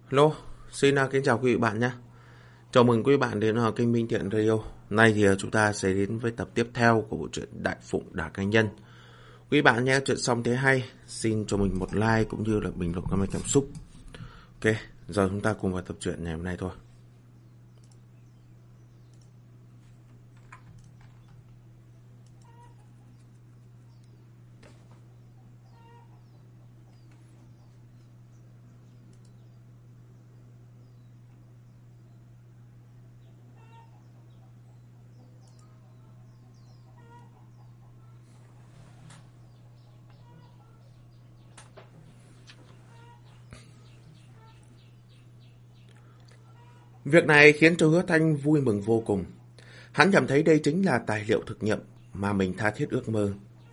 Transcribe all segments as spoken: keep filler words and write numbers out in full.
Hello, xin uh, kính chào quý vị bạn nhé. Chào mừng quý bạn đến uh, kênh Minh Thiện Radio. Nay thì uh, chúng ta sẽ đến với tập tiếp theo của bộ truyện Đại Phụng Đả Canh Nhân. Quý bạn nhé, chuyện xong thấy hay, xin cho mình một like cũng như là bình luận comment cảm xúc. Ok, giờ chúng ta cùng vào tập truyện ngày hôm nay thôi. Việc này khiến cho Hứa Thanh vui mừng vô cùng. Hắn cảm thấy đây chính là tài liệu thực nghiệm mà mình tha thiết ước mơ.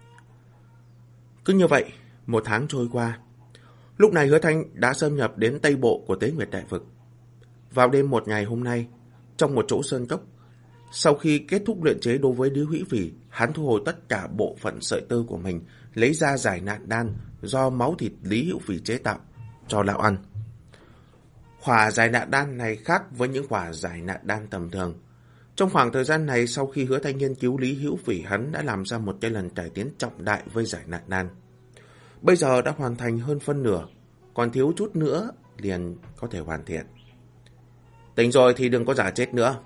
Cứ như vậy, một tháng trôi qua. Lúc này Hứa Thanh đã xâm nhập đến Tây Bộ của Tế Nguyệt Đại Vực. Vào đêm một ngày hôm nay, trong một chỗ sơn cốc, sau khi kết thúc luyện chế đối với Lý Hữu Phỉ, hắn thu hồi tất cả bộ phận sợi tơ của mình, lấy ra giải nạn đan do máu thịt Lý Hữu Phỉ chế tạo, cho lão ăn. Khỏa giải nạn đan này khác với những khỏa giải nạn đan tầm thường. Trong khoảng thời gian này, sau khi Hứa Thanh nghiên cứu Lý Hữu Phỉ, hắn đã làm ra một cái lần cải tiến trọng đại với giải nạn đan. Bây giờ đã hoàn thành hơn phân nửa, còn thiếu chút nữa liền có thể hoàn thiện. Tỉnh rồi thì đừng có giả chết nữa.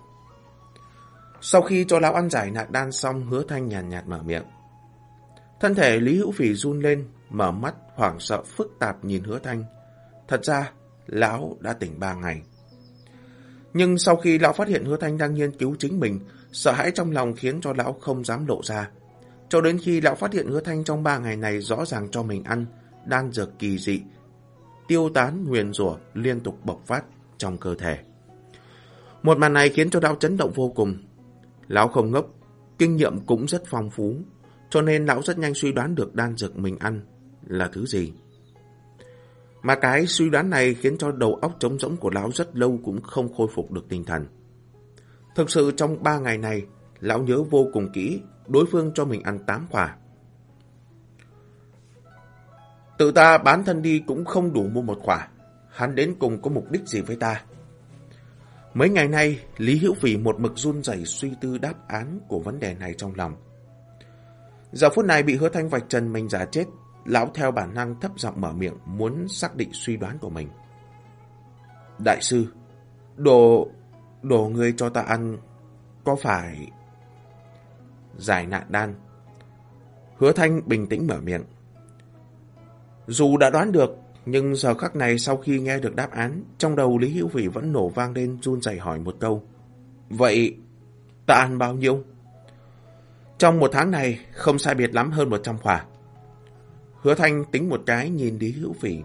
Sau khi cho lão ăn giải nạn đan xong, Hứa Thanh nhàn nhạt, nhạt mở miệng. Thân thể Lý Hữu Phỉ run lên, mở mắt hoảng sợ phức tạp nhìn Hứa Thanh. Thật ra, lão đã tỉnh ba ngày. Nhưng sau khi lão phát hiện Hứa Thanh đang nghiên cứu chính mình, sợ hãi trong lòng khiến cho lão không dám lộ ra. Cho đến khi lão phát hiện Hứa Thanh trong ba ngày này rõ ràng cho mình ăn đan dược kỳ dị, tiêu tán nguyền rủa liên tục bộc phát trong cơ thể. Một màn này khiến cho lão chấn động vô cùng. Lão không ngốc, kinh nghiệm cũng rất phong phú, cho nên lão rất nhanh suy đoán được đan dược mình ăn là thứ gì. Mà cái suy đoán này khiến cho đầu óc trống rỗng của lão rất lâu cũng không khôi phục được tinh thần. Thực sự trong ba ngày này, lão nhớ vô cùng kỹ, đối phương cho mình ăn tám quả. Tự ta bán thân đi cũng không đủ mua một quả, hắn đến cùng có mục đích gì với ta? Mấy ngày nay, Lý Hữu Phỉ một mực run rẩy suy tư đáp án của vấn đề này trong lòng. Giờ phút này bị Hứa Thanh vạch trần mình giả chết, lão theo bản năng thấp giọng mở miệng muốn xác định suy đoán của mình. Đại sư, đồ, đồ ngươi cho ta ăn có phải giải nạn đan? Hứa Thanh bình tĩnh mở miệng. Dù đã đoán được, nhưng giờ khắc này sau khi nghe được đáp án, trong đầu Lý Hữu Phỉ vẫn nổ vang lên run rẩy hỏi một câu. Vậy ta ăn bao nhiêu? Trong một tháng này không sai biệt lắm hơn một trăm quả. Hứa Thanh tính một cái nhìn Lý Hữu Phỉ.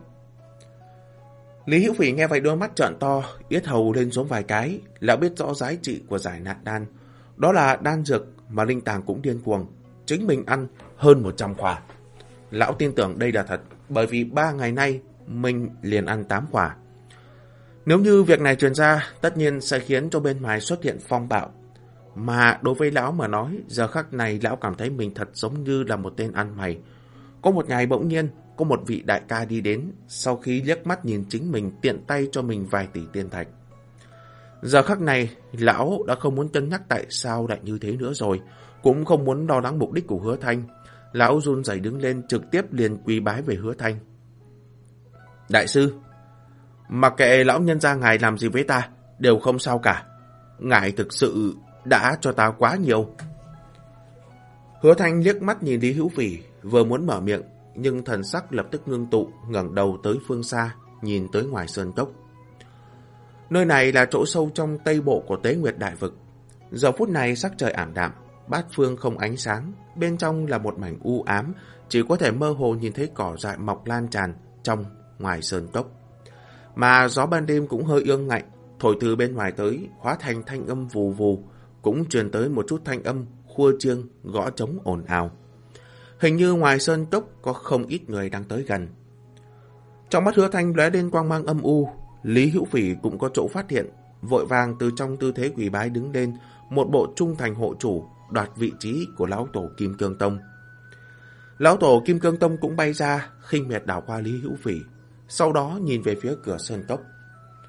Lý Hữu Phỉ nghe vậy đôi mắt trợn to, yết hầu lên xuống vài cái, lão biết rõ giá trị của giải nạn đan. Đó là đan dược mà linh tàng cũng điên cuồng, chính mình ăn hơn một trăm quả. Lão tin tưởng đây là thật, bởi vì ba ngày nay mình liền ăn tám quả. Nếu như việc này truyền ra, tất nhiên sẽ khiến cho bên ngoài xuất hiện phong bạo. Mà đối với lão mà nói, giờ khắc này lão cảm thấy mình thật giống như là một tên ăn mày. Có một ngày bỗng nhiên, có một vị đại ca đi đến, sau khi liếc mắt nhìn chính mình tiện tay cho mình vài tỷ tiên thạch. Giờ khắc này, lão đã không muốn cân nhắc tại sao lại như thế nữa rồi, cũng không muốn lo lắng mục đích của Hứa Thanh. Lão run rẩy đứng lên trực tiếp liền quỳ bái về Hứa Thanh. Đại sư, mặc kệ lão nhân gia ngài làm gì với ta, đều không sao cả. Ngài thực sự đã cho ta quá nhiều. Hứa Thanh liếc mắt nhìn Lý Hữu Phỉ, vừa muốn mở miệng, nhưng thần sắc lập tức ngưng tụ, ngẩng đầu tới phương xa, nhìn tới ngoài sơn cốc. Nơi này là chỗ sâu trong Tây Bộ của Tế Nguyệt Đại Vực. Giờ phút này sắc trời ảm đạm, bát phương không ánh sáng, bên trong là một mảnh u ám, chỉ có thể mơ hồ nhìn thấy cỏ dại mọc lan tràn trong ngoài sơn cốc. Mà gió ban đêm cũng hơi ương ngạnh, thổi từ bên ngoài tới, hóa thành thanh âm vù vù, cũng truyền tới một chút thanh âm khua chiêng, gõ trống ồn ào. Hình như ngoài sơn cốc có không ít người đang tới gần. Trong mắt Hứa Thanh lóe lên quang mang âm u, Lý Hữu Phỉ cũng có chỗ phát hiện, vội vàng từ trong tư thế quỳ bái đứng lên, một bộ trung thành hộ chủ, đoạt vị trí của lão tổ Kim Cương Tông. Lão tổ Kim Cương Tông cũng bay ra, khinh miệt đảo qua Lý Hữu Phỉ, sau đó nhìn về phía cửa sơn cốc.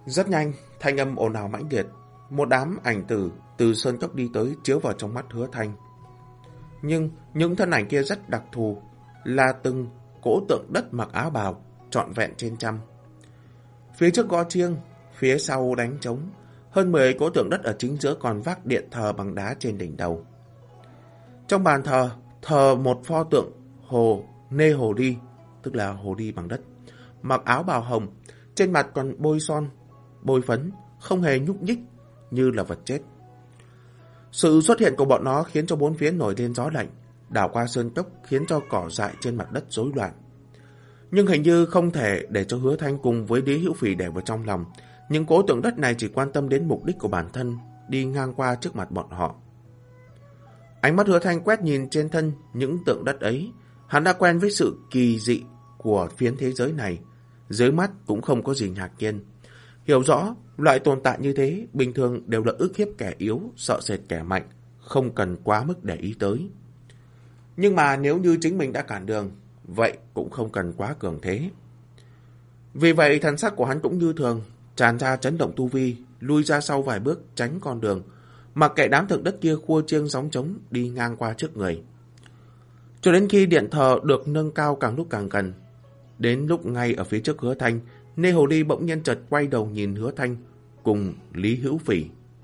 Rất nhanh, thanh âm ồn ào mãnh liệt, một đám ảnh tử từ sơn cốc đi tới chiếu vào trong mắt Hứa Thanh. Nhưng những thân ảnh kia rất đặc thù, là từng cỗ tượng đất mặc áo bào, trọn vẹn trên trăm. Phía trước gõ chiêng, phía sau đánh trống, hơn mười cỗ tượng đất ở chính giữa còn vác điện thờ bằng đá trên đỉnh đầu. Trong bàn thờ, thờ một pho tượng hồ nê hồ đi, tức là hồ đi bằng đất, mặc áo bào hồng, trên mặt còn bôi son, bôi phấn, không hề nhúc nhích như là vật chết. Sự xuất hiện của bọn nó khiến cho bốn phía nổi lên gió lạnh, đảo qua sơn cốc khiến cho cỏ dại trên mặt đất rối loạn. Nhưng hình như không thể để cho Hứa Thanh cùng với Lý Hữu Phỉ để vào trong lòng. Những cố tượng đất này chỉ quan tâm đến mục đích của bản thân, đi ngang qua trước mặt bọn họ. Ánh mắt Hứa Thanh quét nhìn trên thân những tượng đất ấy. Hắn đã quen với sự kỳ dị của phiến thế giới này. Dưới mắt cũng không có gì ngạc nhiên. Hiểu rõ, loại tồn tại như thế bình thường đều là ức hiếp kẻ yếu, sợ sệt kẻ mạnh, không cần quá mức để ý tới. Nhưng mà nếu như chính mình đã cản đường, vậy cũng không cần quá cường thế. Vì vậy thần sắc của hắn cũng như thường, tràn ra chấn động tu vi, lui ra sau vài bước tránh con đường, mặc kệ đám tượng đất kia khua chiêng gióng trống đi ngang qua trước người. Cho đến khi điện thờ được nâng cao càng lúc càng gần, đến lúc ngay ở phía trước Hứa Thanh, Nê Hồ Ly bỗng nhiên chợt quay đầu nhìn Hứa Thanh cùng Lý Hữu Phỉ.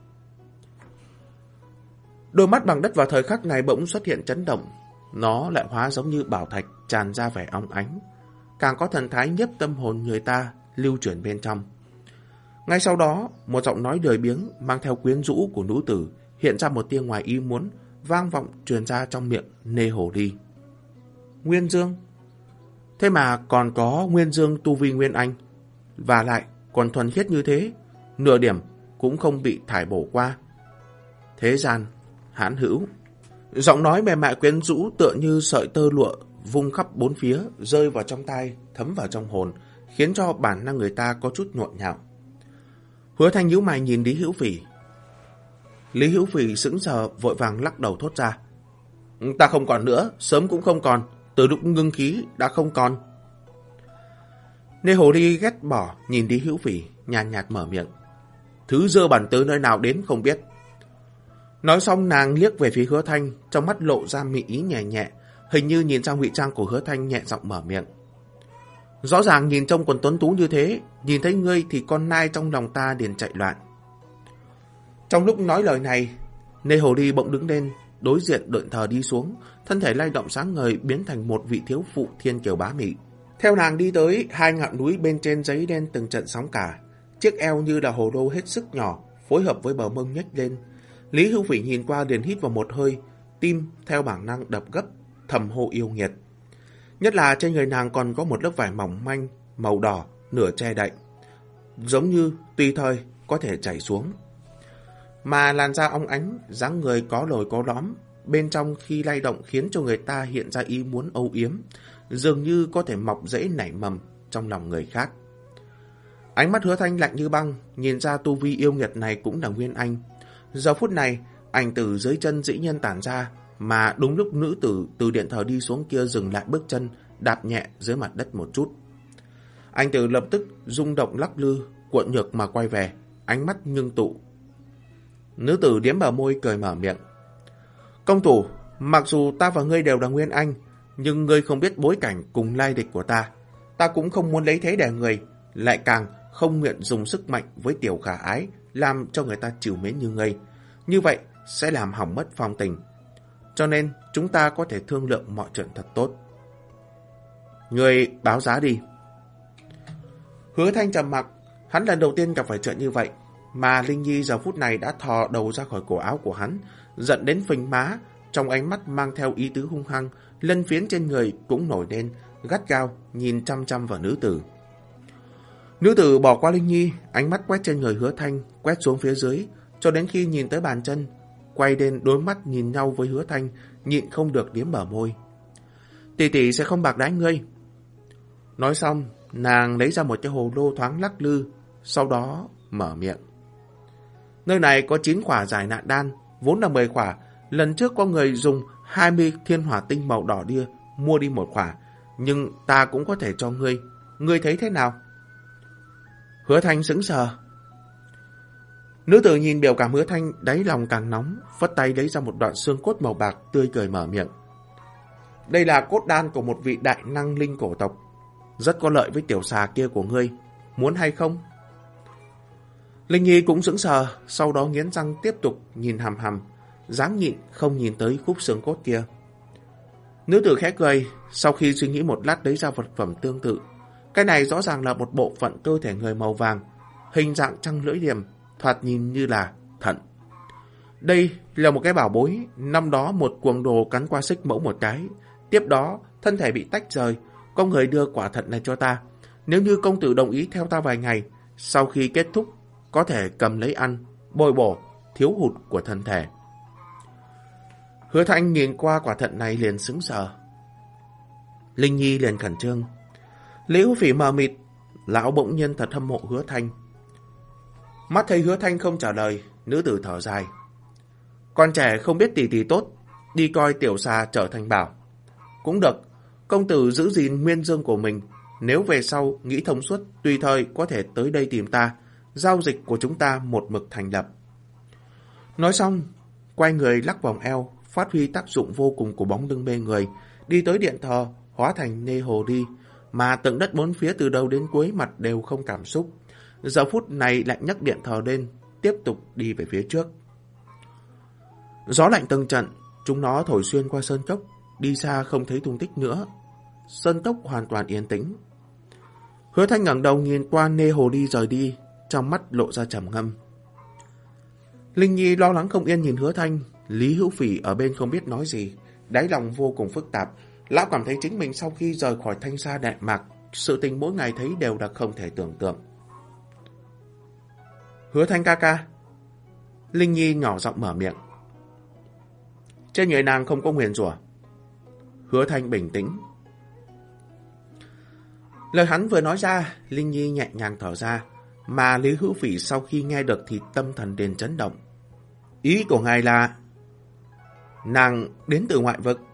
Đôi mắt bằng đất vào thời khắc này bỗng xuất hiện chấn động, nó lại hóa giống như bảo thạch tràn ra vẻ óng ánh, càng có thần thái nhiếp tâm hồn người ta lưu chuyển bên trong. Ngay sau đó, một giọng nói đời biếng mang theo quyến rũ của nữ tử hiện ra một tia ngoài ý muốn, vang vọng truyền ra trong miệng Nê Hồ Ly. Nguyên Dương? Thế mà còn có Nguyên Dương tu vi Nguyên Anh, và lại còn thuần khiết như thế, nửa điểm cũng không bị thải bổ qua. Thế gian hãn hữu. Giọng nói mềm mại quyến rũ tựa như sợi tơ lụa vung khắp bốn phía, rơi vào trong tai, thấm vào trong hồn, khiến cho bản năng người ta có chút nhộn nhạo. Hứa Thanh nhíu mày nhìn Lý Hữu Phỉ. Lý Hữu Phỉ sững sờ vội vàng lắc đầu thốt ra. Ta không còn nữa, sớm cũng không còn, từ lúc ngưng khí đã không còn. Nê Hồ Ly ghét bỏ nhìn Lý Hữu Phỉ, nhàn nhạt mở miệng. Thứ dơ bẩn từ nơi nào đến không biết. Nói xong nàng liếc về phía Hứa Thanh, trong mắt lộ ra mị ý nhẹ nhẹ, hình như nhìn sang ngụy trang của Hứa Thanh, nhẹ giọng mở miệng. Rõ ràng nhìn trông còn tuấn tú như thế, nhìn thấy ngươi thì con nai trong lòng ta liền chạy loạn. Trong lúc nói lời này, Nê Hồ Ly bỗng đứng lên, đối diện điện thờ đi xuống, thân thể lay động sáng ngời biến thành một vị thiếu phụ thiên kiều bá mị. Theo nàng đi tới, hai ngọn núi bên trên giấy đen từng trận sóng cả, chiếc eo như là hồ lô hết sức nhỏ, phối hợp với bờ mông nhếch lên. Lý Hữu Phỉ nhìn qua liền hít vào một hơi, tim theo bản năng đập gấp, thầm hô yêu nghiệt. Nhất là trên người nàng còn có một lớp vải mỏng manh, màu đỏ, nửa che đậy, giống như tùy thời có thể chảy xuống. Mà làn da óng ánh, dáng người có lồi có lõm, bên trong khi lay động khiến cho người ta hiện ra ý muốn âu yếm, dường như có thể mọc rễ nảy mầm trong lòng người khác. Ánh mắt Hứa Thanh lạnh như băng, nhìn ra tu vi yêu nghiệt này cũng là Nguyên Anh. Giờ phút này, ảnh tử dưới chân dĩ nhiên tản ra, mà đúng lúc nữ tử từ điện thờ đi xuống kia dừng lại bước chân, đạp nhẹ dưới mặt đất một chút. Ảnh tử lập tức rung động lắc lư, cuộn ngược mà quay về, ánh mắt ngưng tụ. Nữ tử điếm bờ môi cười mở miệng. Công tử, mặc dù ta và ngươi đều là Nguyên Anh, nhưng ngươi không biết bối cảnh cùng lai lịch của ta. Ta cũng không muốn lấy thế đè người, lại càng không nguyện dùng sức mạnh với tiểu khả ái, làm cho người ta chịu mến như ngươi. Như vậy sẽ làm hỏng mất phong tình. Cho nên chúng ta có thể thương lượng mọi chuyện thật tốt. Ngươi báo giá đi. Hứa Thanh trầm mặc, hắn lần đầu tiên gặp phải chuyện như vậy, mà Linh Nhi giờ phút này đã thò đầu ra khỏi cổ áo của hắn, giận đến phình má, trong ánh mắt mang theo ý tứ hung hăng, lân phiến trên người cũng nổi lên, gắt gao nhìn chăm chăm vào nữ tử. Nữ tử bỏ qua Linh Nhi, ánh mắt quét trên người Hứa Thanh, quét xuống phía dưới, cho đến khi nhìn tới bàn chân, quay lên đối mắt nhìn nhau với Hứa Thanh, nhịn không được liếm bờ môi. Tỷ tỷ sẽ không bạc đãi ngươi. Nói xong, nàng lấy ra một cái hồ lô thoáng lắc lư, sau đó mở miệng. Nơi này có chín khỏa giải nạn đan, vốn là mười khỏa. Lần trước có người dùng hai mươi thiên hỏa tinh màu đỏ đia mua đi một khỏa, nhưng ta cũng có thể cho ngươi. Ngươi thấy thế nào? Hứa Thanh sững sờ, Nữ tử nhìn biểu cảm Hứa Thanh, đáy lòng càng nóng, phất tay lấy ra một đoạn xương cốt màu bạc, tươi cười mở miệng. Đây là cốt đan của một vị đại năng linh cổ tộc, rất có lợi với tiểu xà kia của ngươi, muốn hay không? Linh Nhi cũng sững sờ, sau đó nghiến răng tiếp tục nhìn hằm hằm, dáng nhịn không nhìn tới khúc xương cốt kia. Nữ tử khẽ cười, sau khi suy nghĩ một lát lấy ra vật phẩm tương tự. Cái này rõ ràng là một bộ phận cơ thể người màu vàng, hình dạng trăng lưỡi liềm, thoạt nhìn như là thận. Đây là một cái bảo bối, năm đó một cuồng đồ cắn qua xích mẫu một cái, tiếp đó thân thể bị tách rời, có người đưa quả thận này cho ta. Nếu như công tử đồng ý theo ta vài ngày, sau khi kết thúc có thể cầm lấy ăn, bồi bổ thiếu hụt của thân thể. Hứa Thanh nhìn qua quả thận này liền sững sờ. Linh Nhi liền khẩn trương. Lý Hữu Phỉ mờ mịt, lão bỗng nhiên thật hâm mộ Hứa Thanh. Mắt thấy Hứa Thanh không trả lời, nữ tử thở dài. Con trẻ không biết tỷ tỷ tốt, đi coi tiểu xà trở thành bảo. Cũng được, công tử giữ gìn nguyên dương của mình, nếu về sau nghĩ thông suốt, tùy thời có thể tới đây tìm ta, giao dịch của chúng ta một mực thành lập. Nói xong, quay người lắc vòng eo, phát huy tác dụng vô cùng của bóng lưng mê người, đi tới điện thờ, hóa thành nê hồ đi, mà tầng đất bốn phía từ đầu đến cuối mặt đều không cảm xúc. Giờ phút này lại nhấc điện thờ lên, tiếp tục đi về phía trước. Gió lạnh từng trận, chúng nó thổi xuyên qua sơn cốc, đi xa không thấy tung tích nữa. Sơn cốc hoàn toàn yên tĩnh. Hứa Thanh ngẩng đầu nhìn qua nê hồ đi rời đi, trong mắt lộ ra trầm ngâm. Linh Nhi lo lắng không yên nhìn Hứa Thanh, Lý Hữu Phỉ ở bên không biết nói gì, đáy lòng vô cùng phức tạp. Lão cảm thấy chính mình sau khi rời khỏi Thanh Sa Đại Mạc, sự tình mỗi ngày thấy đều là không thể tưởng tượng. Hứa Thanh ca ca. Linh Nhi nhỏ giọng mở miệng. Trên người nàng không có nguyền rủa. Hứa Thanh bình tĩnh. Lời hắn vừa nói ra, Linh Nhi nhẹ nhàng thở ra, mà Lý Hữu Phỉ sau khi nghe được thì tâm thần liền chấn động. Ý của ngài là nàng đến từ ngoại vực.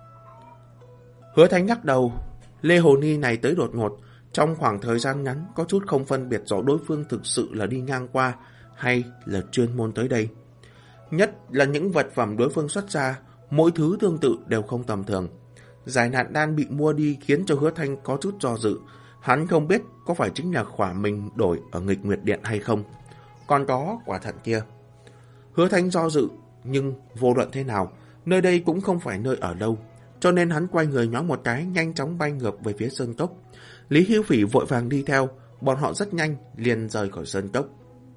Hứa Thanh lắc đầu. Lê Hồ Ni này tới đột ngột, trong khoảng thời gian ngắn có chút không phân biệt rõ đối phương thực sự là đi ngang qua hay là chuyên môn tới đây. Nhất là những vật phẩm đối phương xuất ra, mỗi thứ tương tự đều không tầm thường. Giải nạn đan bị mua đi khiến cho Hứa Thanh có chút do dự. Hắn không biết có phải chính là khỏa mình đổi ở Nghịch Nguyệt Điện hay không. Còn có quả thận kia. Hứa Thanh do dự, nhưng vô luận thế nào, nơi đây cũng không phải nơi ở đâu. Cho nên hắn quay người nhoáng một cái, nhanh chóng bay ngược về phía sơn cốc. Lý Hữu Phỉ vội vàng đi theo, bọn họ rất nhanh liền rời khỏi sơn cốc.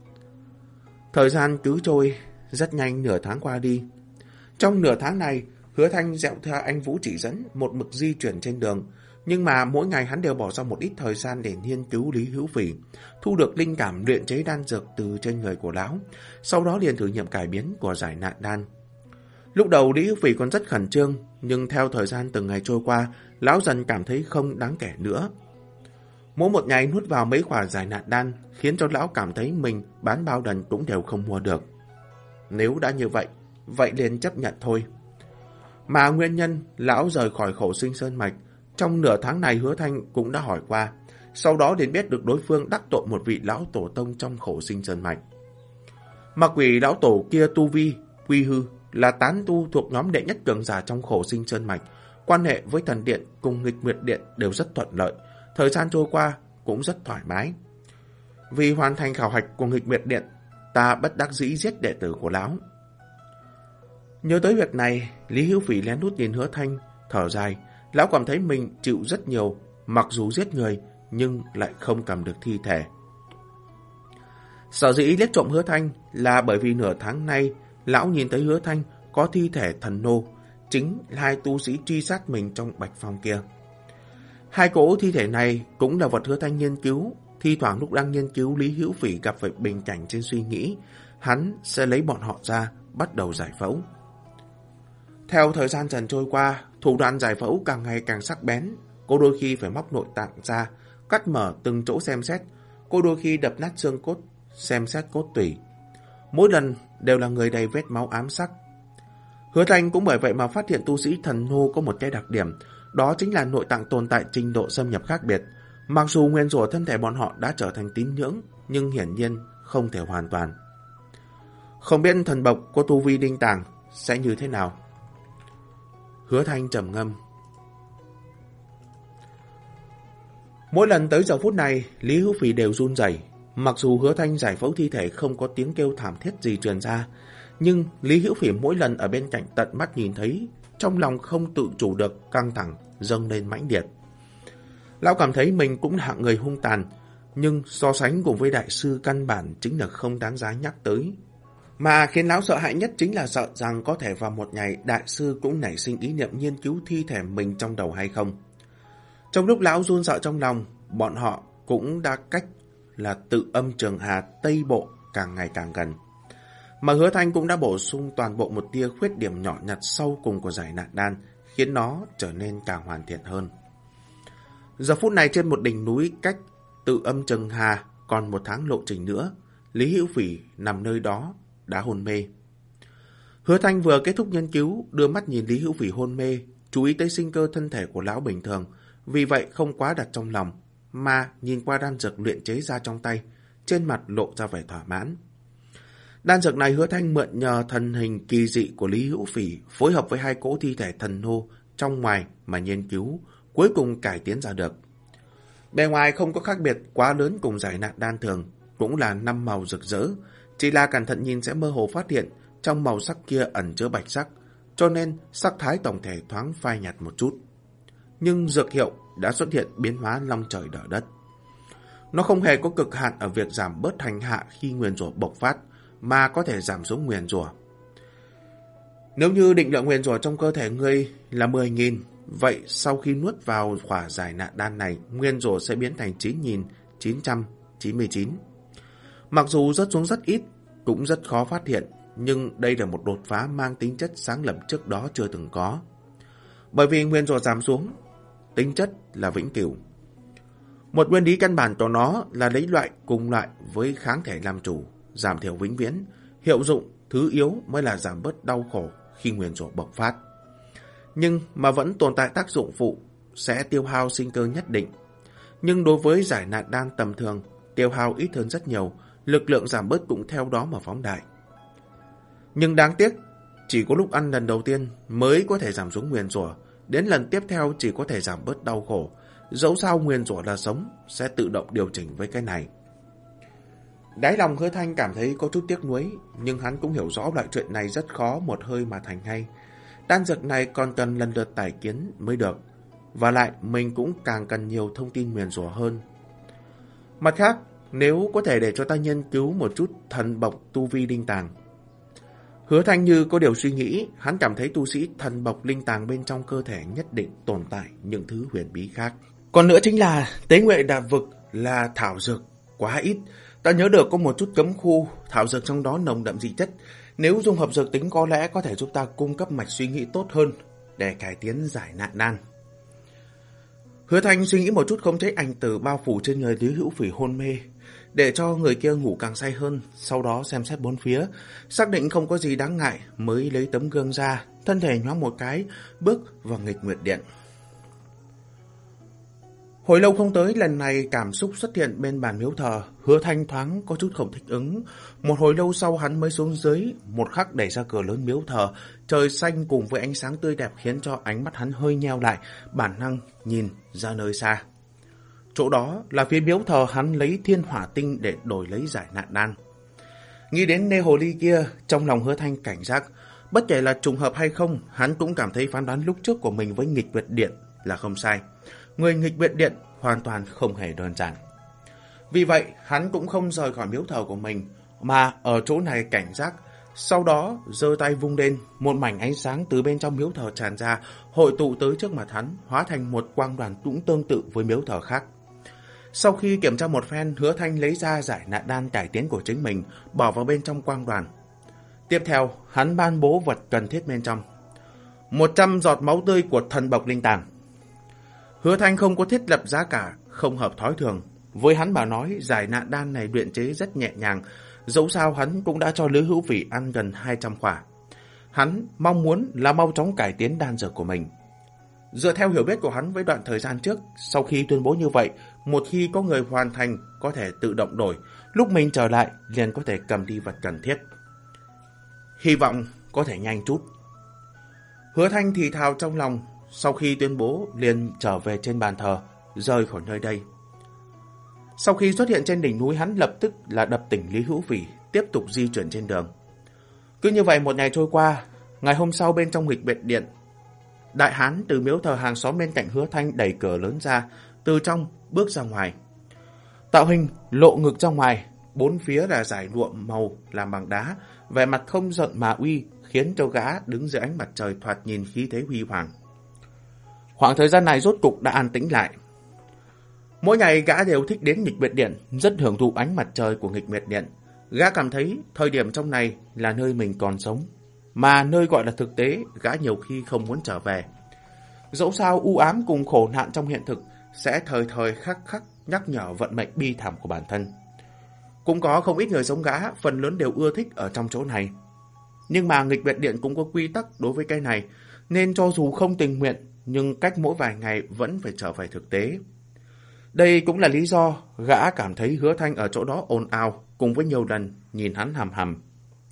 Thời gian cứ trôi, rất nhanh nửa tháng qua đi. Trong nửa tháng này, Hứa Thanh dẹo theo anh Vũ chỉ dẫn, một mực di chuyển trên đường. Nhưng mà mỗi ngày hắn đều bỏ ra một ít thời gian để nghiên cứu Lý Hữu Phỉ, thu được linh cảm luyện chế đan dược từ trên người của lão, sau đó liền thử nghiệm cải biến của giải nạn đan. Lúc đầu Lý Hữu Phỉ còn rất khẩn trương, nhưng theo thời gian từng ngày trôi qua, lão dần cảm thấy không đáng kể nữa. Mỗi một ngày nuốt vào mấy quả giải nạn đan, khiến cho lão cảm thấy mình bán bao đần cũng đều không mua được. Nếu đã như vậy, vậy liền chấp nhận thôi. Mà nguyên nhân lão rời khỏi Khổ Sinh Sơn Mạch, trong nửa tháng này Hứa Thanh cũng đã hỏi qua, sau đó đến biết được đối phương đắc tội một vị lão tổ tông trong Khổ Sinh Sơn Mạch. Mà quỷ lão tổ kia tu vi, quy hư, là tán tu thuộc nhóm đệ nhất cường giả trong Khổ Sinh Sơn Mạch, quan hệ với thần điện cùng Nghịch Nguyệt Điện đều rất thuận lợi, thời gian trôi qua cũng rất thoải mái. Vì hoàn thành khảo hạch của Nghịch Nguyệt Điện, ta bất đắc dĩ giết đệ tử của lão. Nhớ tới việc này, Lý Hữu Phỉ lén lút nhìn Hứa Thanh, thở dài. Lão cảm thấy mình chịu rất nhiều, mặc dù giết người nhưng lại không cầm được thi thể. Sở dĩ liếc trộm Hứa Thanh là bởi vì nửa tháng nay lão nhìn thấy Hứa Thanh có thi thể thần nô, chính là hai tu sĩ truy sát mình trong Bạch Phong kia. Hai cỗ thi thể này cũng là vật Hứa Thanh nghiên cứu. Thi thoảng lúc đang nghiên cứu, Lý Hữu Phỉ gặp phải bình cảnh trên suy nghĩ, hắn sẽ lấy bọn họ ra bắt đầu giải phẫu. Theo thời gian dần trôi qua, thủ đoạn giải phẫu càng ngày càng sắc bén. Cô đôi khi phải móc nội tạng ra, cắt mở từng chỗ xem xét. Cô đôi khi đập nát xương cốt, xem xét cốt tủy. Mỗi lần đều là người đầy vết máu ám sắc. Hứa Thanh cũng bởi vậy mà phát hiện tu sĩ thần nô có một cái đặc điểm, đó chính là nội tạng tồn tại trình độ xâm nhập khác biệt. Mặc dù nguyên rủa thân thể bọn họ đã trở thành tín ngưỡng, nhưng hiển nhiên không thể hoàn toàn. Không biết thần bộc có tu vi đinh tàng sẽ như thế nào? Hứa Thanh trầm ngâm. Mỗi lần tới giờ phút này, Lý Hữu Phỉ đều run rẩy. Mặc dù Hứa Thanh giải phẫu thi thể không có tiếng kêu thảm thiết gì truyền ra, nhưng Lý Hữu Phỉ mỗi lần ở bên cạnh tận mắt nhìn thấy, trong lòng không tự chủ được căng thẳng dâng lên mãnh liệt. Lão cảm thấy mình cũng là hạng người hung tàn, nhưng so sánh cùng với đại sư căn bản chính là không đáng giá nhắc tới. Mà khiến lão sợ hãi nhất chính là sợ rằng có thể vào một ngày đại sư cũng nảy sinh ý niệm nghiên cứu thi thể mình trong đầu hay không. Trong lúc lão run sợ trong lòng, bọn họ cũng đã cách là Tự Âm Trường Hà Tây Bộ càng ngày càng gần. Mà Hứa Thanh cũng đã bổ sung toàn bộ một tia khuyết điểm nhỏ nhặt sau cùng của giải nạn đan, khiến nó trở nên càng hoàn thiện hơn. Giờ phút này trên một đỉnh núi cách Tự Âm Trường Hà còn một tháng lộ trình nữa, Lý Hữu Phỉ nằm nơi đó đã hôn mê. Hứa Thanh vừa kết thúc nghiên cứu, đưa mắt nhìn Lý Hữu Phỉ hôn mê, chú ý tới sinh cơ thân thể của lão bình thường, vì vậy không quá đặt trong lòng, mà nhìn qua đan dược luyện chế ra trong tay, trên mặt lộ ra vẻ thỏa mãn. Đan dược này Hứa Thanh mượn nhờ thần hình kỳ dị của Lý Hữu Phỉ, phối hợp với hai cỗ thi thể thần nô trong ngoài mà nghiên cứu, cuối cùng cải tiến ra được. Bề ngoài không có khác biệt quá lớn cùng giải nạn đan thường, cũng là năm màu rực rỡ, chỉ là cẩn thận nhìn sẽ mơ hồ phát hiện trong màu sắc kia ẩn chứa bạch sắc, cho nên sắc thái tổng thể thoáng phai nhạt một chút. Nhưng dược hiệu đã xuất hiện biến hóa long trời lở đất. Nó không hề có cực hạn ở việc giảm bớt hành hạ khi nguyền rủa bộc phát, mà có thể giảm xuống nguyền rủa. Nếu như định lượng nguyền rủa trong cơ thể ngươi là mười nghìn, vậy sau khi nuốt vào khỏa giải nạn đan này, nguyền rủa sẽ biến thành chín nghìn chín trăm chín mươi chín. Mặc dù rớt xuống rất ít, cũng rất khó phát hiện, nhưng đây là một đột phá mang tính chất sáng lập trước đó chưa từng có. Bởi vì nguyên rủa giảm xuống, tính chất là vĩnh cửu. Một nguyên lý căn bản của nó là lấy loại cùng loại với kháng thể làm chủ, giảm thiểu vĩnh viễn, hiệu dụng thứ yếu mới là giảm bớt đau khổ khi nguyên rủa bộc phát. Nhưng mà vẫn tồn tại tác dụng phụ, sẽ tiêu hao sinh cơ nhất định. Nhưng đối với giải nạn đan tầm thường, tiêu hao ít hơn rất nhiều, lực lượng giảm bớt cũng theo đó mà phóng đại. Nhưng đáng tiếc, chỉ có lúc ăn lần đầu tiên mới có thể giảm xuống nguyền rủa, đến lần tiếp theo chỉ có thể giảm bớt đau khổ. Dẫu sao nguyền rủa là sống, sẽ tự động điều chỉnh với cái này. Đáy lòng Hứa Thanh cảm thấy có chút tiếc nuối, nhưng hắn cũng hiểu rõ loại chuyện này rất khó một hơi mà thành hay. Đan dược này còn cần lần lượt tải kiến mới được, và lại mình cũng càng cần nhiều thông tin nguyền rủa hơn. Mặt khác, nếu có thể để cho ta nghiên cứu một chút thần bộc tu vi linh tàng. Hứa Thanh như có điều suy nghĩ, hắn cảm thấy tu sĩ thần bộc linh tàng bên trong cơ thể nhất định tồn tại những thứ huyền bí khác. Còn nữa chính là tế nguyện đạp vực là thảo dược quá ít. Ta nhớ được có một chút cấm khu, thảo dược trong đó nồng đậm dị chất. Nếu dung hợp dược tính có lẽ có thể giúp ta cung cấp mạch suy nghĩ tốt hơn để cải tiến giải nạn đan. Hứa Thanh suy nghĩ một chút không chế ảnh tử bao phủ trên người Lý Hữu Phỉ hôn mê, để cho người kia ngủ càng say hơn, sau đó xem xét bốn phía, xác định không có gì đáng ngại mới lấy tấm gương ra, thân thể nhoáng một cái, bước vào nghịch nguyệt điện. Hồi lâu không tới, lần này cảm xúc xuất hiện bên bàn miếu thờ, Hứa Thanh thoáng có chút không thích ứng. Một hồi lâu sau hắn mới xuống dưới, một khắc đẩy ra cửa lớn miếu thờ, trời xanh cùng với ánh sáng tươi đẹp khiến cho ánh mắt hắn hơi nheo lại, bản năng nhìn ra nơi xa. Chỗ đó là phía miếu thờ hắn lấy thiên hỏa tinh để đổi lấy giải nạn đan. Nghĩ đến nê hồ ly kia, trong lòng Hứa Thanh cảnh giác, bất kể là trùng hợp hay không, hắn cũng cảm thấy phán đoán lúc trước của mình với nghịch nguyệt điện là không sai. Người nghịch nguyệt điện hoàn toàn không hề đơn giản. Vì vậy, hắn cũng không rời khỏi miếu thờ của mình, mà ở chỗ này cảnh giác. Sau đó, giơ tay vung lên, một mảnh ánh sáng từ bên trong miếu thờ tràn ra, hội tụ tới trước mặt hắn, hóa thành một quang đoàn cũng tương tự với miếu thờ khác. Sau khi kiểm tra một phen, Hứa Thanh lấy ra giải nạn đan cải tiến của chính mình, bỏ vào bên trong quang đoàn. Tiếp theo, hắn ban bố vật cần thiết bên trong. một trăm giọt máu tươi của thần bộc linh tàng. Hứa Thanh không có thiết lập giá cả, không hợp thói thường. Với hắn mà nói, giải nạn đan này luyện chế rất nhẹ nhàng, dẫu sao hắn cũng đã cho Lý Hữu Phỉ ăn gần hai trăm quả. Hắn mong muốn là mau chóng cải tiến đan dược của mình. Dựa theo hiểu biết của hắn với đoạn thời gian trước, sau khi tuyên bố như vậy, một khi có người hoàn thành có thể tự động đổi, lúc mình trở lại liền có thể cầm đi vật cần thiết. hy vọng có thể nhanh chút. Hứa Thanh thì thào trong lòng, sau khi tuyên bố liền trở về trên bàn thờ, rời khỏi nơi đây. Sau khi xuất hiện trên đỉnh núi, hắn lập tức là đập tỉnh Lý Hữu Phỉ, tiếp tục di chuyển trên đường. Cứ như vậy một ngày trôi qua, ngày hôm sau bên trong nghịch biệt điện, đại hán từ miếu thờ hàng xóm bên cạnh Hứa Thanh đẩy cửa lớn ra, từ trong bước ra ngoài. Tạo hình lộ ngực ra ngoài, bốn phía là dải lụa màu làm bằng đá, vẻ mặt không giận mà uy, khiến cho gã đứng dưới ánh mặt trời thoạt nhìn khí thế huy hoàng. Khoảng thời gian này rốt cục đã an tĩnh lại. Mỗi ngày gã đều thích đến nghịch biệt điện, rất hưởng thụ ánh mặt trời của nghịch biệt điện. Gã cảm thấy thời điểm trong này là nơi mình còn sống, mà nơi gọi là thực tế gã nhiều khi không muốn trở về. Dẫu sao u ám cùng khổ nạn trong hiện thực sẽ thời thời khắc khắc nhắc nhở vận mệnh bi thảm của bản thân. Cũng có không ít người giống gã, phần lớn đều ưa thích ở trong chỗ này. Nhưng mà nghịch biệt điện cũng có quy tắc đối với cái này, nên cho dù không tình nguyện, nhưng cách mỗi vài ngày vẫn phải trở về thực tế. Đây cũng là lý do gã cảm thấy Hứa Thanh ở chỗ đó ồn ào, cùng với nhiều lần nhìn hắn hằm hằm.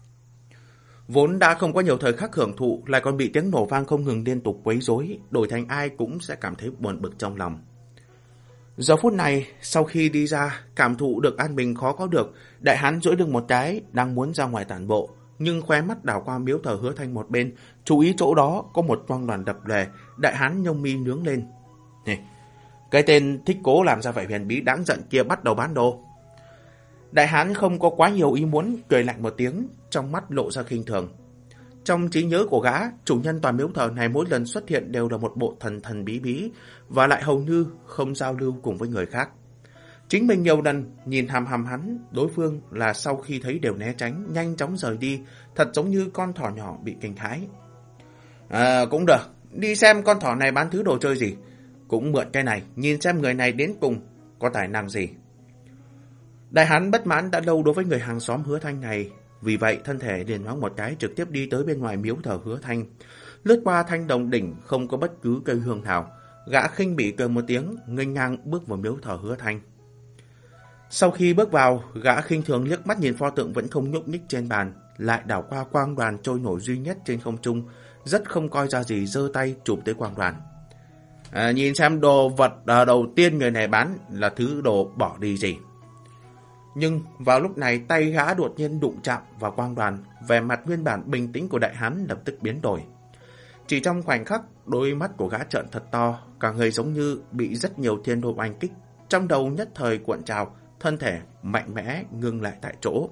Vốn đã không có nhiều thời khắc hưởng thụ, lại còn bị tiếng nổ vang không ngừng liên tục quấy rối, đổi thành ai cũng sẽ cảm thấy buồn bực trong lòng. Giờ phút này, sau khi đi ra, cảm thụ được an bình khó có được, đại hán duỗi lưng một cái, đang muốn ra ngoài tản bộ, nhưng khóe mắt đảo qua miếu thờ Hứa Thanh một bên, chú ý chỗ đó có một quang đoàn đập lề, đại hán nhông mi nướng lên. Này, cái tên thích cố làm ra vẻ huyền bí đáng giận kia bắt đầu bán đồ. Đại hán không có quá nhiều ý muốn, cười lạnh một tiếng, trong mắt lộ ra khinh thường. Trong trí nhớ của gã, chủ nhân tòa miếu thờ này mỗi lần xuất hiện đều là một bộ thần thần bí bí, và lại hầu như không giao lưu cùng với người khác. Chính mình nhiều lần nhìn hàm hàm hắn, đối phương là sau khi thấy đều né tránh, nhanh chóng rời đi, thật giống như con thỏ nhỏ bị kinh hãi. À, cũng được, đi xem con thỏ này bán thứ đồ chơi gì. Cũng mượn cái này, nhìn xem người này đến cùng có tài năng gì. Đại hán bất mãn đã lâu đối với người hàng xóm Hứa Thanh này, vì vậy thân thể liền nhoáng một cái trực tiếp đi tới bên ngoài miếu thờ Hứa Thanh. Lướt qua thanh đồng đỉnh không có bất cứ cây hương nào, gã khinh bỉ cười một tiếng, nghênh ngang bước vào miếu thờ Hứa Thanh. Sau khi bước vào, gã khinh thường liếc mắt nhìn pho tượng vẫn không nhúc nhích trên bàn, lại đảo qua quang đoàn trôi nổi duy nhất trên không trung, rất không coi ra gì, giơ tay chụp tới quang đoàn. À, nhìn xem đồ vật à, đầu tiên người này bán là thứ đồ bỏ đi gì. Nhưng vào lúc này tay gã đột nhiên đụng chạm vào quang đoàn, vẻ mặt nguyên bản bình tĩnh của đại hán lập tức biến đổi. Chỉ trong khoảnh khắc, đôi mắt của gã trợn thật to, cả người giống như bị rất nhiều thiên đô oanh kích, trong đầu nhất thời cuộn trào, thân thể mạnh mẽ ngưng lại tại chỗ.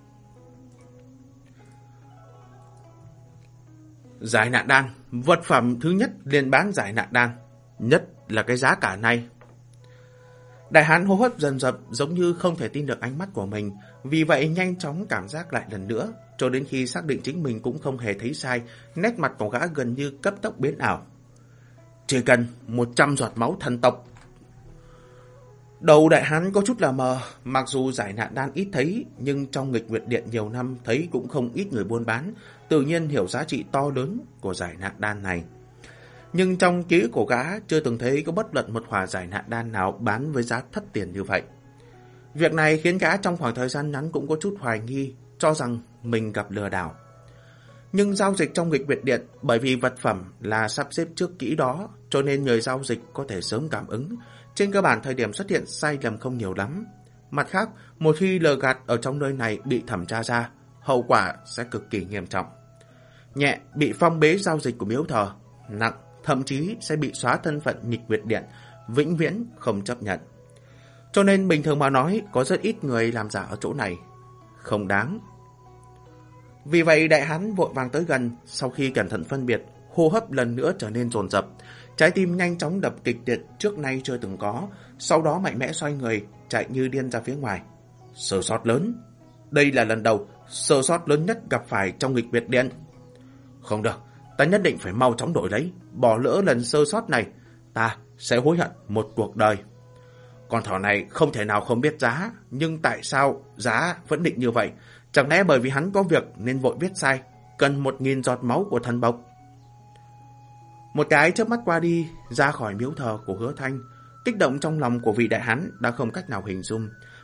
Giải nạn đan, vật phẩm thứ nhất liền bán giải nạn đan, nhất là cái giá cả này. Đại hán hô hấp dần dập, giống như không thể tin được ánh mắt của mình, vì vậy nhanh chóng cảm giác lại lần nữa, cho đến khi xác định chính mình cũng không hề thấy sai, nét mặt của gã gần như cấp tốc biến ảo. Chỉ cần một trăm giọt máu thần tộc. Đầu đại hán có chút là mờ, mặc dù giải nạn đan ít thấy, nhưng trong nghịch nguyệt điện nhiều năm thấy cũng không ít người buôn bán, tự nhiên hiểu giá trị to lớn của giải nạn đan này. Nhưng trong ký ức của gã chưa từng thấy có bất luận một hỏa giải nạn đan nào bán với giá thất tiền như vậy. Việc này khiến gã trong khoảng thời gian ngắn cũng có chút hoài nghi, cho rằng mình gặp lừa đảo. Nhưng giao dịch trong nghịch nguyệt điện, bởi vì vật phẩm là sắp xếp trước kỹ đó, cho nên người giao dịch có thể sớm cảm ứng. Trên cơ bản thời điểm xuất hiện sai lầm không nhiều lắm. Mặt khác, một khi lừa gạt ở trong nơi này bị thẩm tra ra, hậu quả sẽ cực kỳ nghiêm trọng. Nhẹ bị phong bế giao dịch của miếu thờ, nặng thậm chí sẽ bị xóa thân phận nghịch nguyệt điện, vĩnh viễn không chấp nhận. Cho nên bình thường mà nói, có rất ít người làm giả ở chỗ này, không đáng. Vì vậy đại hán vội vàng tới gần, sau khi cẩn thận phân biệt, hô hấp lần nữa trở nên dồn dập, trái tim nhanh chóng đập kịch liệt trước nay chưa từng có, sau đó mạnh mẽ xoay người, chạy như điên ra phía ngoài. Sơ sót lớn, đây là lần đầu sơ sót lớn nhất gặp phải trong nghịch biệt điện. Không được, ta nhất định phải mau chóng đổi lấy, bỏ lỡ lần sơ sót này, ta sẽ hối hận một cuộc đời. Con thỏ này không thể nào không biết giá, nhưng tại sao giá vẫn định như vậy? Chẳng lẽ bởi vì hắn có việc nên vội viết sai, cần một nghìn giọt máu của thần bộc? Một cái chớp mắt qua đi, ra khỏi miếu thờ của Hứa Thanh, kích động trong lòng của vị đại hán đã không cách nào hình dung.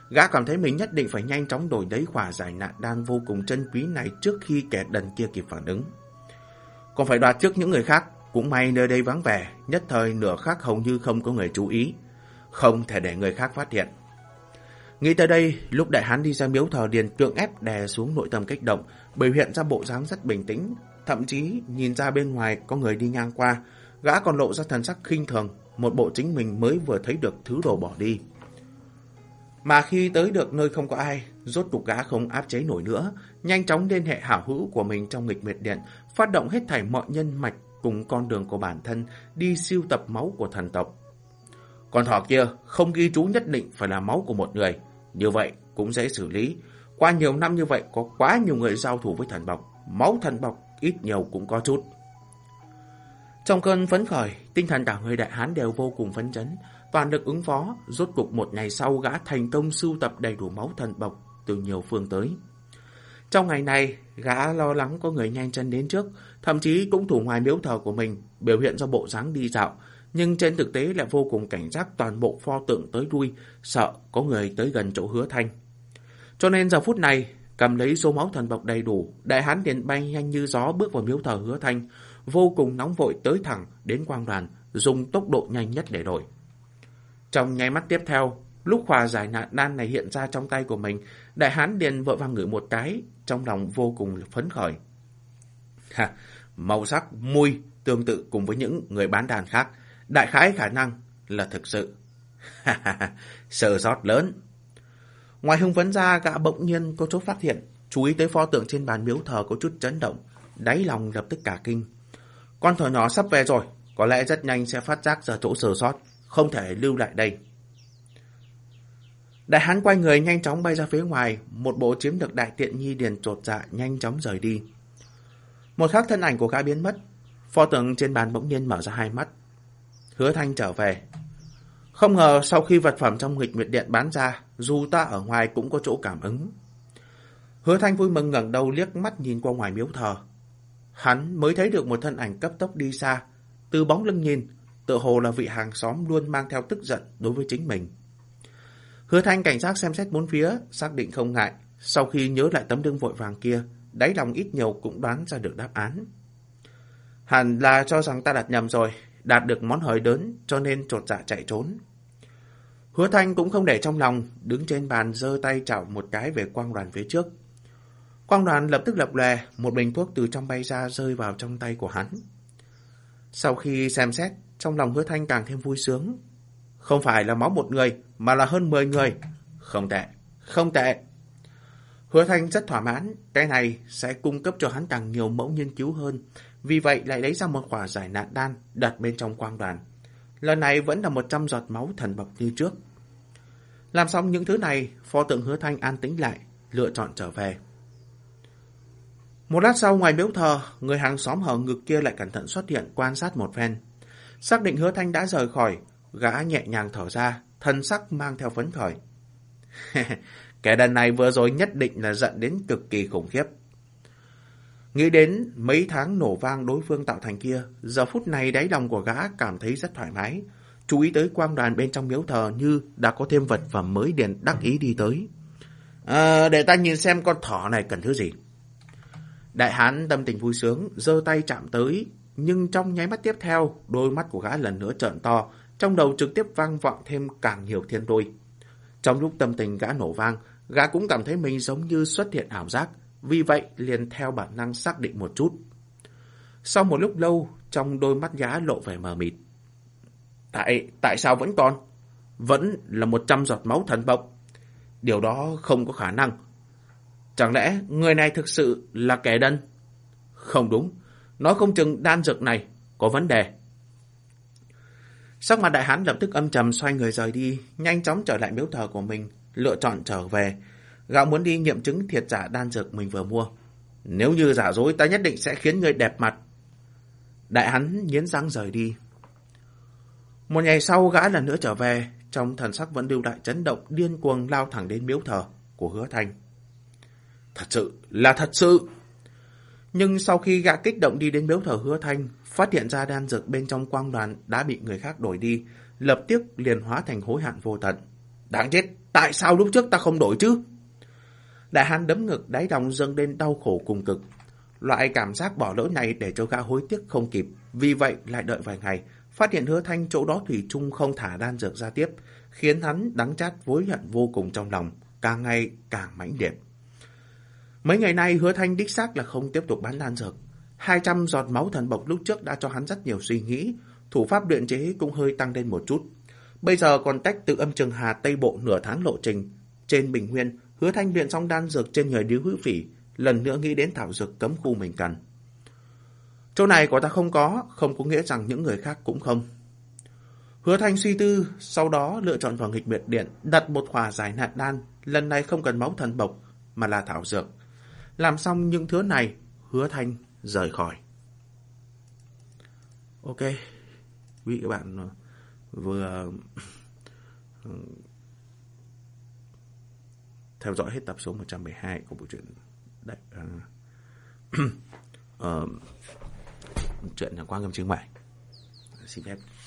Gã cảm thấy mình nhất định phải nhanh chóng đổi lấy khỏa giải nạn đan vô cùng chân quý này trước khi kẻ đần kia kịp phản ứng. Còn phải đoạt trước những người khác, cũng may nơi đây vắng vẻ, nhất thời nửa khắc hầu như không có người chú ý, không thể để người khác phát hiện. Nghĩ tới đây, lúc đại hán đi ra miếu thờ liền cưỡng ép đè xuống nội tâm kích động, biểu hiện ra bộ dáng rất bình tĩnh, thậm chí nhìn ra bên ngoài có người đi ngang qua, gã còn lộ ra thần sắc khinh thường, một bộ chính mình mới vừa thấy được thứ đồ bỏ đi. Mà khi tới được nơi không có ai, rốt cục gã không áp chế nổi nữa, nhanh chóng liên hệ hảo hữu của mình trong nghịch nguyệt điện, phát động hết thảy mọi nhân mạch cùng con đường của bản thân đi sưu tập máu của thần tộc. Con thỏ kia không ghi chú nhất định phải là máu của một người, như vậy cũng dễ xử lý. Qua nhiều năm như vậy có quá nhiều người giao thủ với thần bọc, máu thần bọc ít nhiều cũng có chút. Trong cơn phấn khởi, tinh thần cả người đại hán đều vô cùng phấn chấn, toàn lực ứng phó. Rốt cục một ngày sau, gã thành công sưu tập đầy đủ máu thần bọc từ nhiều phương tới. Trong ngày này, gã lo lắng có người nhanh chân đến trước, thậm chí cũng thủ ngoài miếu thờ của mình, biểu hiện ra bộ dáng đi dạo, nhưng trên thực tế lại vô cùng cảnh giác toàn bộ pho tượng tới đuôi, sợ có người tới gần chỗ Hứa Thanh. Cho nên giờ phút này, cầm lấy số máu thần bọc đầy đủ, đại hán liền bay nhanh như gió bước vào miếu thờ Hứa Thanh, vô cùng nóng vội tới thẳng đến quang đoàn, dùng tốc độ nhanh nhất để đổi. Trong nháy mắt tiếp theo, lúc khỏa giải nạn đan này hiện ra trong tay của mình, đại hán liền vội vàng ngửi một cái, trong lòng vô cùng phấn khởi. Ha, màu sắc, mùi tương tự cùng với những người bán đàn khác, đại khái khả năng là thực sự. Sơ sót lớn. Ngoài hưng phấn ra, gã bỗng nhiên có chút phát hiện, chú ý tới pho tượng trên bàn miếu thờ có chút chấn động, đáy lòng lập tức cả kinh. Con thỏ nhỏ sắp về rồi, có lẽ rất nhanh sẽ phát giác ra chỗ sơ sót, không thể lưu lại đây. Đại hán quay người nhanh chóng bay ra phía ngoài, một bộ chiếm được đại tiện nhi liền chột dạ nhanh chóng rời đi. Một khắc thân ảnh của gã biến mất, pho tượng trên bàn bỗng nhiên mở ra hai mắt. Hứa Thanh trở về. Không ngờ sau khi vật phẩm trong nghịch nguyệt điện bán ra, dù ta ở ngoài cũng có chỗ cảm ứng. Hứa Thanh vui mừng ngẩng đầu liếc mắt nhìn qua ngoài miếu thờ. Hắn mới thấy được một thân ảnh cấp tốc đi xa, từ bóng lưng nhìn, tựa hồ là vị hàng xóm luôn mang theo tức giận đối với chính mình. Hứa Thanh cảnh giác xem xét bốn phía, xác định không ngại, sau khi nhớ lại tấm lưng vội vàng kia, đáy lòng ít nhiều cũng đoán ra được đáp án. Hẳn là cho rằng ta đặt nhầm rồi, đạt được món hời lớn cho nên chột dạ chạy trốn. Hứa Thanh cũng không để trong lòng, đứng trên bàn giơ tay chảo một cái về quang đoàn phía trước. Quang đoàn lập tức lập lòe, một bình thuốc từ trong bay ra rơi vào trong tay của hắn. Sau khi xem xét, trong lòng Hứa Thanh càng thêm vui sướng. Không phải là máu một người, mà là hơn mười người. Không tệ, không tệ. Hứa Thanh rất thỏa mãn, cái này sẽ cung cấp cho hắn càng nhiều mẫu nghiên cứu hơn. Vì vậy lại lấy ra một quả giải nạn đan đặt bên trong quang đoàn. Lần này vẫn là một trăm giọt máu thần bọc như trước. Làm xong những thứ này, pho tượng Hứa Thanh an tĩnh lại, lựa chọn trở về. Một lát sau ngoài miếu thờ, người hàng xóm hở ngực kia lại cẩn thận xuất hiện quan sát một phen. Xác định Hứa Thanh đã rời khỏi, gã nhẹ nhàng thở ra, thân sắc mang theo phấn khởi. Kẻ đàn này vừa rồi nhất định là giận đến cực kỳ khủng khiếp. Nghĩ đến mấy tháng nổ vang đối phương tạo thành kia, giờ phút này đáy lòng của gã cảm thấy rất thoải mái. Chú ý tới quang đoàn bên trong miếu thờ như đã có thêm vật phẩm mới liền đắc ý đi tới. À, để ta nhìn xem con thỏ này cần thứ gì. Đại hán tâm tình vui sướng, giơ tay chạm tới, nhưng trong nháy mắt tiếp theo, đôi mắt của gã lần nữa trợn to, trong đầu trực tiếp vang vọng thêm càng nhiều thiên lôi. Trong lúc tâm tình gã nổ vang, gã cũng cảm thấy mình giống như xuất hiện ảo giác, vì vậy liền theo bản năng xác định một chút. Sau một lúc lâu, trong đôi mắt gã lộ vẻ mờ mịt. Tại, tại sao vẫn còn? Vẫn là một trăm giọt máu thần bọc. Điều đó không có khả năng. Chẳng lẽ người này thực sự là kẻ đần? Không đúng, nói không chừng đan dược này có vấn đề. Sắc mặt đại hán lập tức âm trầm xoay người rời đi, nhanh chóng trở lại miếu thờ của mình, lựa chọn trở về. Gã muốn đi nghiệm chứng thiệt giả đan dược mình vừa mua. Nếu như giả dối ta nhất định sẽ khiến người đẹp mặt. Đại hán nghiến răng rời đi. Một ngày sau gã lần nữa trở về, trong thần sắc vẫn lưu lại chấn động, điên cuồng lao thẳng đến miếu thờ của Hứa Thanh. Thật sự là thật sự. Nhưng sau khi gã kích động đi đến miếu thờ Hứa Thanh, phát hiện ra đan dược bên trong quang đoàn đã bị người khác đổi đi, lập tức liền hóa thành hối hận vô tận. Đáng chết, Tại sao lúc trước ta không đổi chứ? Đại hán đấm ngực, đáy lòng dâng lên đau khổ cùng cực. Loại cảm giác bỏ lỡ này để cho gã hối tiếc không kịp. Vì vậy lại đợi vài ngày, phát hiện Hứa Thanh chỗ đó thủy chung không thả đan dược ra tiếp, khiến hắn đắng chát hối hận vô cùng trong lòng, càng ngày càng mãnh liệt. Mấy ngày nay Hứa Thanh đích xác là không tiếp tục bán đan dược. hai trăm giọt máu thần bộc lúc trước đã cho hắn rất nhiều suy nghĩ, thủ pháp luyện chế cũng hơi tăng lên một chút. Bây giờ còn tách từ Âm Trường Hà Tây Bộ nửa tháng lộ trình. Trên bình nguyên, Hứa Thanh luyện xong đan dược trên người Điếu Hữu Phỉ, lần nữa nghĩ đến thảo dược cấm khu mình cần. Chỗ này của ta không có, không có nghĩa rằng những người khác cũng không. Hứa Thanh suy tư, sau đó lựa chọn vào nghịch biệt điện, đặt một khỏa giải nạn đan, lần này không cần máu thần bộc, mà là thảo dược. Làm xong những thứ này, Hứa Thanh rời khỏi. Ok, quý vị các bạn vừa theo dõi hết tập số một trăm mười hai của bộ truyện Đấy, uh, uh, chuyện là Quang Ngâm Chứng Mại. Xin phép